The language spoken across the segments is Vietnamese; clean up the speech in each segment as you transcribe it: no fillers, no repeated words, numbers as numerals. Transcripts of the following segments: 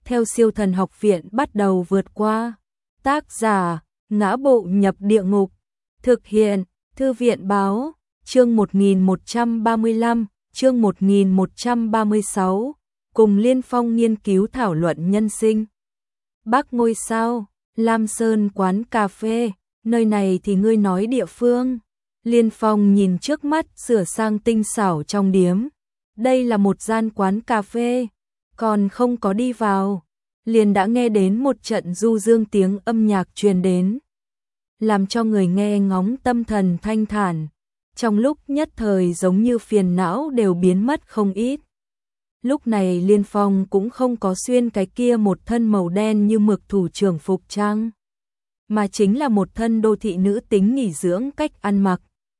theo Siêu Thần Học Viện bắt đầu vượt qua. Tác giả: Ngã Bộ Nhập Địa Ngục. Thực hiện: Thư viện báo. Chương 1135, chương 1136, cùng Liên Phong nghiên cứu thảo luận nhân sinh. Bắc ngôi sao, Lam Sơn quán cà phê, nơi này thì ngươi nói địa phương. Liên Phong nhìn trước mắt sửa sang tinh xảo trong điếm. Đây là một gian quán cà phê, còn không có đi vào, liền đã nghe đến một trận du dương tiếng âm nhạc truyền đến, làm cho người nghe ngóng tâm thần thanh thản. Trong lúc nhất thời giống như phiền não đều biến mất không ít. Lúc này Liên Phong cũng không có xuyên cái kia một thân màu đen như mực thủ trưởng phục trang, mà chính là một thân đô thị nữ tính nghỉ dưỡng cách ăn mặc.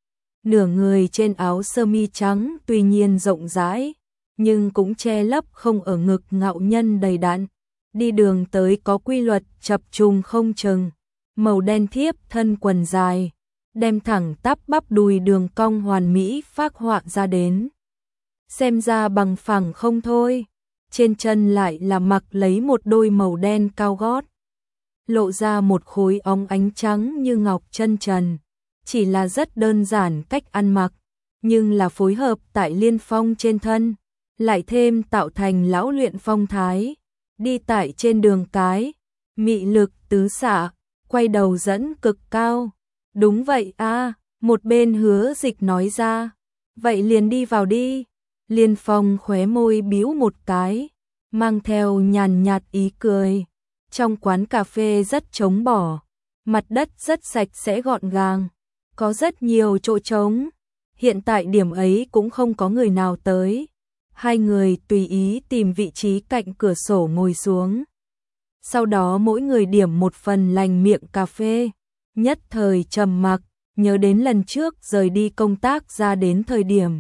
Nửa người trên áo sơ mi trắng tuy nhiên rộng rãi, nhưng cũng che lấp không ở ngực ngạo nhân đầy đặn. Đi đường tới có quy luật chập trùng không chừng, màu đen thiếp thân quần dài, đem thẳng tắp bắp đùi đường cong hoàn mỹ phác họa ra đến. Xem ra bằng phẳng không thôi, trên chân lại là mặc lấy một đôi màu đen cao gót, lộ ra một khối óng ánh trắng như ngọc chân trần. Chỉ là rất đơn giản cách ăn mặc, nhưng là phối hợp tại Liên Phong trên thân, lại thêm tạo thành lão luyện phong thái. Đi tại trên đường cái, mị lực tứ xạ, quay đầu dẫn cực cao. Đúng vậy a, một bên Hứa Dịch nói ra. Vậy liền đi vào đi. Liên Phong khóe môi bĩu một cái, mang theo nhàn nhạt ý cười. Trong quán cà phê rất trống bỏ, mặt đất rất sạch sẽ gọn gàng, có rất nhiều chỗ trống. Hiện tại điểm ấy cũng không có người nào tới. Hai người tùy ý tìm vị trí cạnh cửa sổ ngồi xuống. Sau đó mỗi người điểm một phần lành miệng cà phê. Nhất thời trầm mặc, nhớ đến lần trước rời đi công tác ra đến thời điểm.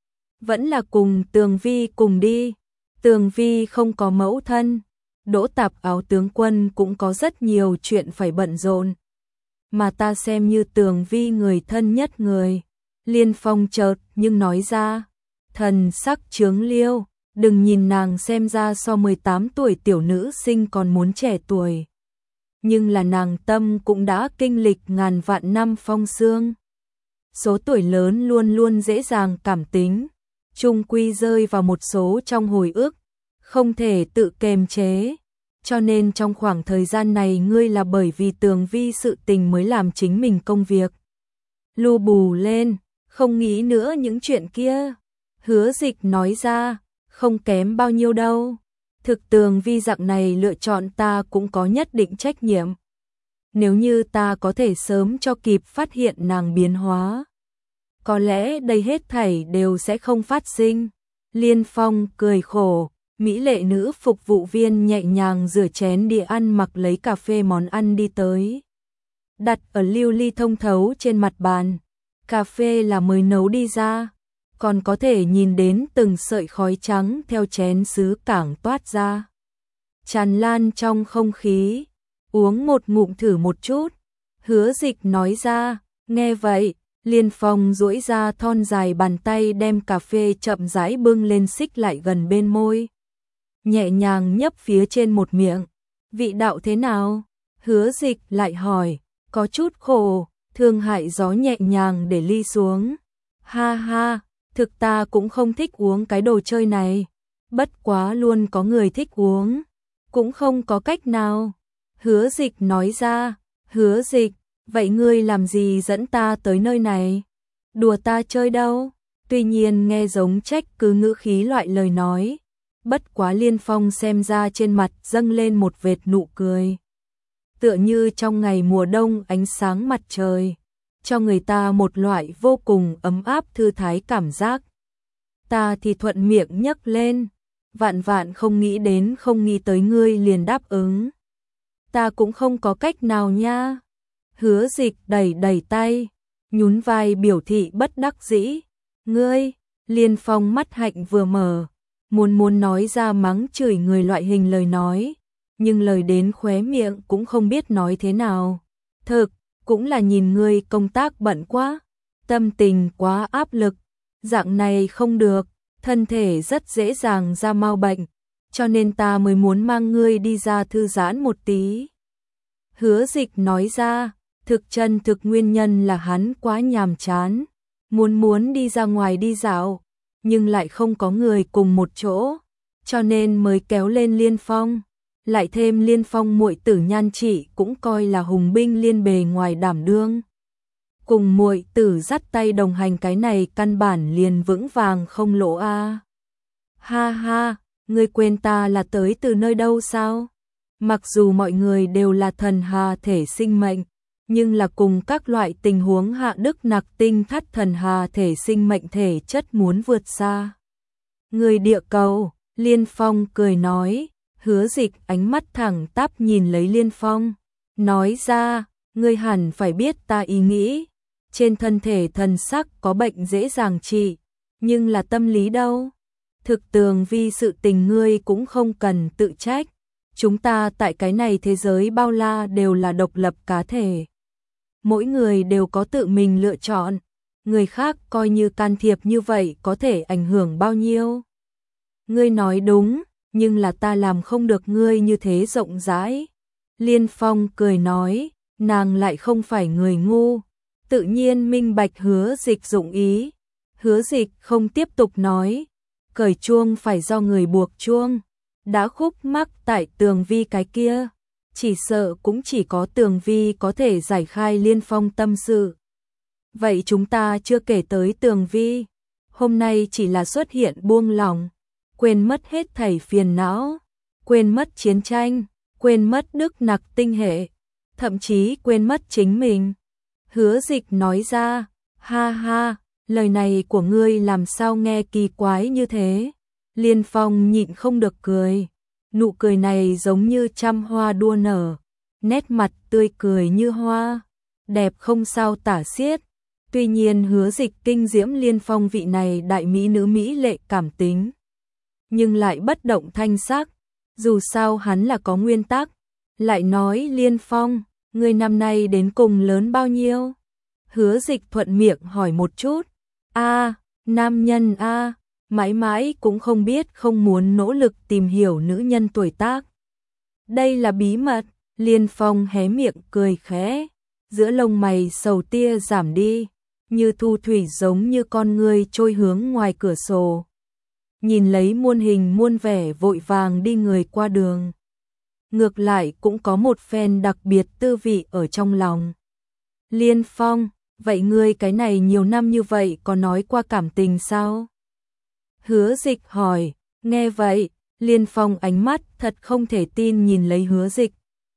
Vẫn là cùng Tường Vi cùng đi. Tường Vi không có mẫu thân. Đỗ Tạp Áo tướng quân cũng có rất nhiều chuyện phải bận rộn. Mà ta xem như Tường Vi người thân nhất người. Liên Phong chợt nhưng nói ra. Thần sắc chướng liêu, đừng nhìn nàng xem ra so 18 tuổi tiểu nữ sinh còn muốn trẻ tuổi. Nhưng là nàng tâm cũng đã kinh lịch ngàn vạn năm phong sương. Số tuổi lớn luôn luôn dễ dàng cảm tính, chung quy rơi vào một số trong hồi ức, không thể tự kềm chế. Cho nên trong khoảng thời gian này ngươi là bởi vì Tường Vi sự tình mới làm chính mình công việc lu bù lên, không nghĩ nữa những chuyện kia. Hứa Dịch nói ra, không kém bao nhiêu đâu. Thực Tường Vi dạng này lựa chọn ta cũng có nhất định trách nhiệm. Nếu như ta có thể sớm cho kịp phát hiện nàng biến hóa, có lẽ đây hết thảy đều sẽ không phát sinh. Liên Phong cười khổ, mỹ lệ nữ phục vụ viên nhẹ nhàng rửa chén đĩa ăn mặc lấy cà phê món ăn đi tới. Đặt ở lưu ly thông thấu trên mặt bàn, cà phê là mới nấu đi ra. Còn có thể nhìn đến từng sợi khói trắng theo chén sứ cảng toát ra, tràn lan trong không khí. Uống một ngụm thử một chút. Hứa Dịch nói ra. Nghe vậy, Liên Phong duỗi ra thon dài bàn tay đem cà phê chậm rãi bưng lên xích lại gần bên môi, nhẹ nhàng nhấp phía trên một miệng. Vị đạo thế nào? Hứa Dịch lại hỏi, có chút khổ. Thương hại gió nhẹ nhàng để ly xuống. Ha ha, thực ta cũng không thích uống cái đồ chơi này. Bất quá luôn có người thích uống, cũng không có cách nào. Hứa Dịch nói ra. Hứa Dịch, vậy ngươi làm gì dẫn ta tới nơi này? Đùa ta chơi đâu? Tuy nhiên nghe giống trách cứ ngữ khí loại lời nói. Bất quá Liên Phong xem ra trên mặt dâng lên một vệt nụ cười. Tựa như trong ngày mùa đông ánh sáng mặt trời, cho người ta một loại vô cùng ấm áp thư thái cảm giác. Ta thì thuận miệng nhấc lên. Vạn vạn không nghĩ đến không nghĩ tới ngươi liền đáp ứng. Ta cũng không có cách nào nha. Hứa Dịch đẩy đẩy tay, nhún vai biểu thị bất đắc dĩ. Ngươi, Liên Phong mắt hạnh vừa mở, muốn nói ra mắng chửi người loại hình lời nói, nhưng lời đến khóe miệng cũng không biết nói thế nào. Thực, cũng là nhìn ngươi công tác bận quá, tâm tình quá áp lực, dạng này không được, thân thể rất dễ dàng ra mau bệnh, cho nên ta mới muốn mang ngươi đi ra thư giãn một tí. Hứa Dịch nói ra, thực nguyên nhân là hắn quá nhàm chán, muốn đi ra ngoài đi dạo, nhưng lại không có người cùng một chỗ, cho nên mới kéo lên Liên Phong. Lại thêm Liên Phong muội tử nhan trị cũng coi là hùng binh liên bề ngoài đảm đương. Cùng muội tử dắt tay đồng hành, cái này căn bản liền vững vàng không lỗ a. Ha ha, ngươi quên ta là tới từ nơi đâu sao? Mặc dù mọi người đều là thần hà thể sinh mệnh, nhưng là cùng các loại tình huống hạ đức nặc tinh thắt thần hà thể sinh mệnh thể chất muốn vượt xa. Người địa cầu, Liên Phong cười nói. Hứa Dịch ánh mắt thẳng tắp nhìn lấy Liên Phong, nói ra, ngươi hẳn phải biết ta ý nghĩ, trên thân thể thần sắc có bệnh dễ dàng trị, nhưng là tâm lý đâu? Thực tường vi sự tình ngươi cũng không cần tự trách, chúng ta tại cái này thế giới bao la đều là độc lập cá thể. Mỗi người đều có tự mình lựa chọn, người khác coi như can thiệp như vậy có thể ảnh hưởng bao nhiêu? Ngươi nói đúng. Nhưng là ta làm không được ngươi như thế rộng rãi. Liên Phong cười nói, nàng lại không phải người ngu, tự nhiên minh bạch Hứa Dịch dụng ý. Hứa Dịch không tiếp tục nói, cởi chuông phải do người buộc chuông, đã khúc mắc tại Tường Vi cái kia, chỉ sợ cũng chỉ có Tường Vi có thể giải khai Liên Phong tâm sự. Vậy chúng ta chưa kể tới Tường Vi, hôm nay chỉ là xuất hiện buông lỏng, quên mất hết thảy phiền não, quên mất chiến tranh, quên mất đức nặc tinh hệ, thậm chí quên mất chính mình. Hứa Dịch nói ra, ha ha, lời này của ngươi làm sao nghe kỳ quái như thế? Liên Phong nhịn không được cười, nụ cười này giống như trăm hoa đua nở, nét mặt tươi cười như hoa, đẹp không sao tả xiết. Tuy nhiên Hứa Dịch kinh diễm Liên Phong vị này đại mỹ nữ mỹ lệ cảm tính, nhưng lại bất động thanh sắc, dù sao hắn là có nguyên tắc. Lại nói Liên Phong, ngươi năm nay đến cùng lớn bao nhiêu? Hứa Dịch thuận miệng hỏi một chút. Nam nhân mãi mãi cũng không biết, không muốn nỗ lực tìm hiểu nữ nhân tuổi tác. Đây là bí mật. Liên Phong hé miệng cười khẽ, giữa lông mày sầu tia giảm đi, như thu thủy giống như con ngươi trôi hướng ngoài cửa sổ. Nhìn lấy muôn hình muôn vẻ vội vàng đi người qua đường, ngược lại cũng có một phen đặc biệt tư vị ở trong lòng. Liên Phong, vậy ngươi cái này nhiều năm như vậy có nói qua cảm tình sao? Hứa Dịch hỏi. Nghe vậy, Liên Phong ánh mắt thật không thể tin nhìn lấy Hứa Dịch.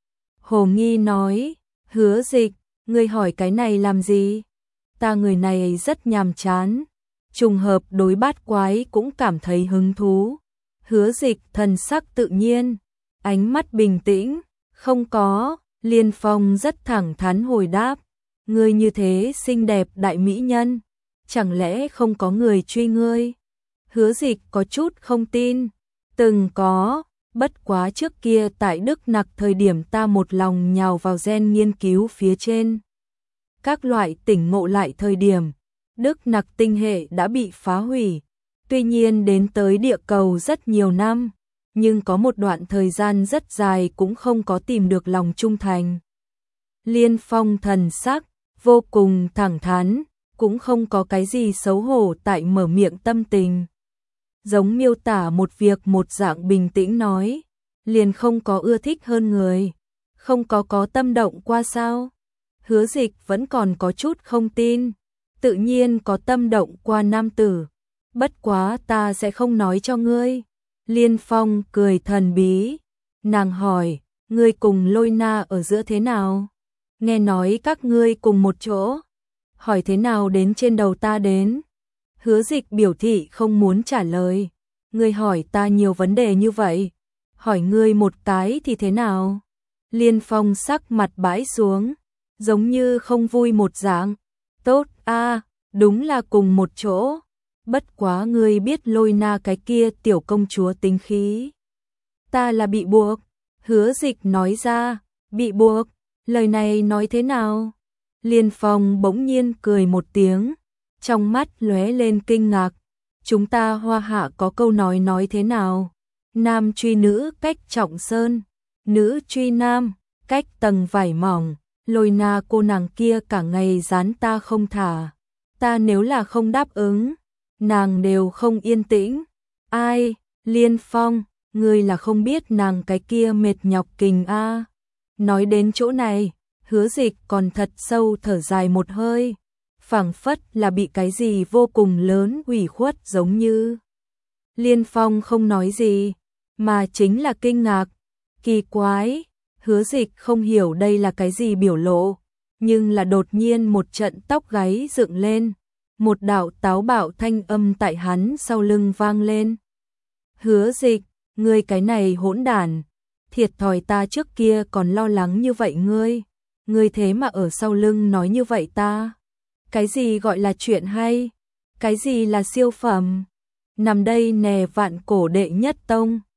Hồ nghi nói, Hứa Dịch, ngươi hỏi cái này làm gì? Ta người này rất nhàm chán, trùng hợp đối bát quái cũng cảm thấy hứng thú. Hứa Dịch thần sắc tự nhiên, ánh mắt bình tĩnh, không có. Liên Phong rất thẳng thắn hồi đáp, ngươi như thế xinh đẹp đại mỹ nhân, chẳng lẽ không có người truy ngươi? Hứa Dịch có chút không tin, từng có, bất quá trước kia tại Đức Nặc thời điểm ta một lòng nhào vào gen nghiên cứu phía trên. Các loại tỉnh ngộ lại thời điểm, Đức Nặc tinh hệ đã bị phá hủy, tuy nhiên đến tới địa cầu rất nhiều năm, nhưng có một đoạn thời gian rất dài cũng không có tìm được lòng trung thành. Liên Phong thần sắc vô cùng thẳng thắn, cũng không có cái gì xấu hổ tại mở miệng tâm tình. Giống miêu tả một việc một dạng bình tĩnh nói, liền không có ưa thích hơn người, không có tâm động qua sao? Hứa Dịch vẫn còn có chút không tin, tự nhiên có tâm động qua nam tử, bất quá ta sẽ không nói cho ngươi. Liên Phong cười thần bí, nàng hỏi, ngươi cùng Lôi Na ở giữa thế nào? Nghe nói các ngươi cùng một chỗ, hỏi thế nào đến trên đầu ta đến? Hứa Dịch biểu thị không muốn trả lời, ngươi hỏi ta nhiều vấn đề như vậy, hỏi ngươi một cái thì thế nào? Liên Phong sắc mặt bãi xuống, giống như không vui một dạng. Tốt đúng là cùng một chỗ, bất quá ngươi biết Lôi Na cái kia tiểu công chúa tính khí. Ta là bị buộc. Hứa Dịch nói ra, bị buộc, lời này nói thế nào? Liên Phong bỗng nhiên cười một tiếng, trong mắt lóe lên kinh ngạc. Chúng ta Hoa Hạ có câu nói thế nào? Nam truy nữ cách trọng sơn, nữ truy nam, cách tầng vải mỏng, Lôi Na cô nàng kia cả ngày dán ta không thả. Ta nếu là không đáp ứng, nàng đều không yên tĩnh. Ai, Liên Phong, ngươi là không biết nàng cái kia mệt nhọc kình a. Nói đến chỗ này, Hứa Dịch còn thật sâu thở dài một hơi, phảng phất là bị cái gì vô cùng lớn ủy khuất giống như. Liên Phong không nói gì, mà chính là kinh ngạc, kỳ quái, Hứa Dịch không hiểu đây là cái gì biểu lộ, nhưng là đột nhiên một trận tóc gáy dựng lên, một đạo táo bạo thanh âm tại hắn sau lưng vang lên. Hứa Dịch, ngươi cái này hỗn đản, thiệt thòi ta trước kia còn lo lắng như vậy ngươi thế mà ở sau lưng nói như vậy ta. Cái gì gọi là chuyện hay? Cái gì là siêu phẩm? Nằm đây nè vạn cổ đệ nhất tông.